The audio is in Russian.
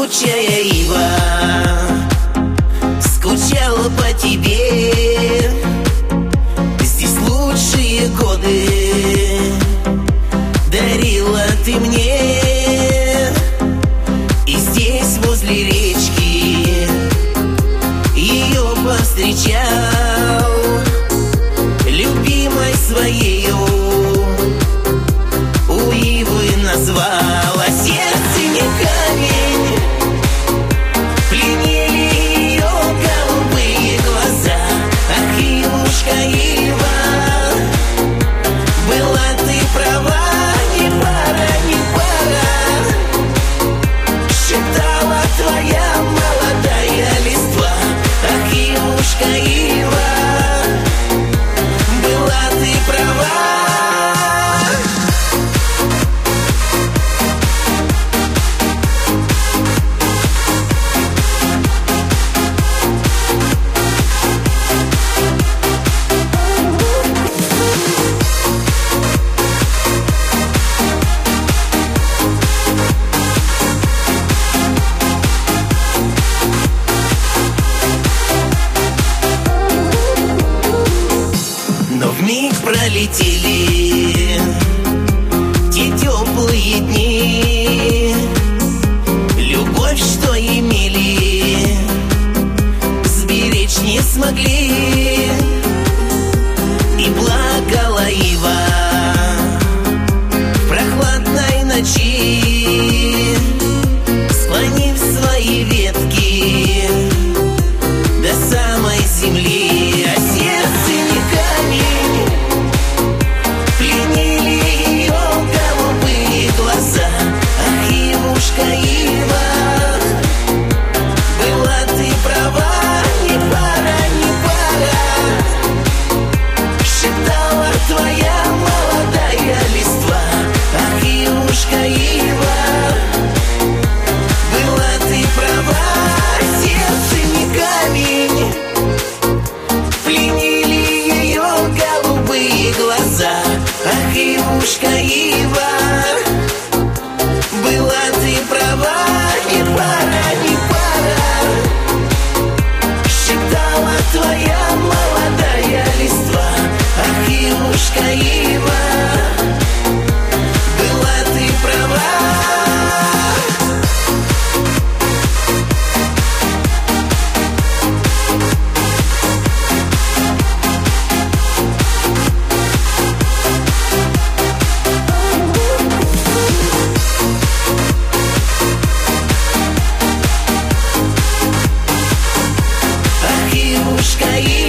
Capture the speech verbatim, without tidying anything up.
колючая ива скучала по тебе. Здесь лучшие годы дарила ты мне. И здесь возле речки ее повстречал, любимой своею у ивы назвал. А сердце не камень, пленили ее голубые глаза. Ах, ивушка, ива, была ты права, не пора, не пора, шептала твоя молодая листва. Ах, ивушка, ива, была ты права. Но вмиг пролетели те теплые дни. Любовь, что имели, сберечь не смогли. И плакала ива в прохладной ночи, склонив свои ветки до самой земли. А сердце не камень, пленили ее голубые глаза. Ах, ивушка, ива, была ты права, не пора, не пора, шептала твоя молодая листва. Ах, ивушка, ива, была ты права. Сердце не камень, пленили ее голубые глаза. Ах, ивушка, ива, была ты права, не пора, не пора, шептала твоя молодая листва. Ах, ивушка, ива, была ты права. Ах, ивушка, ива.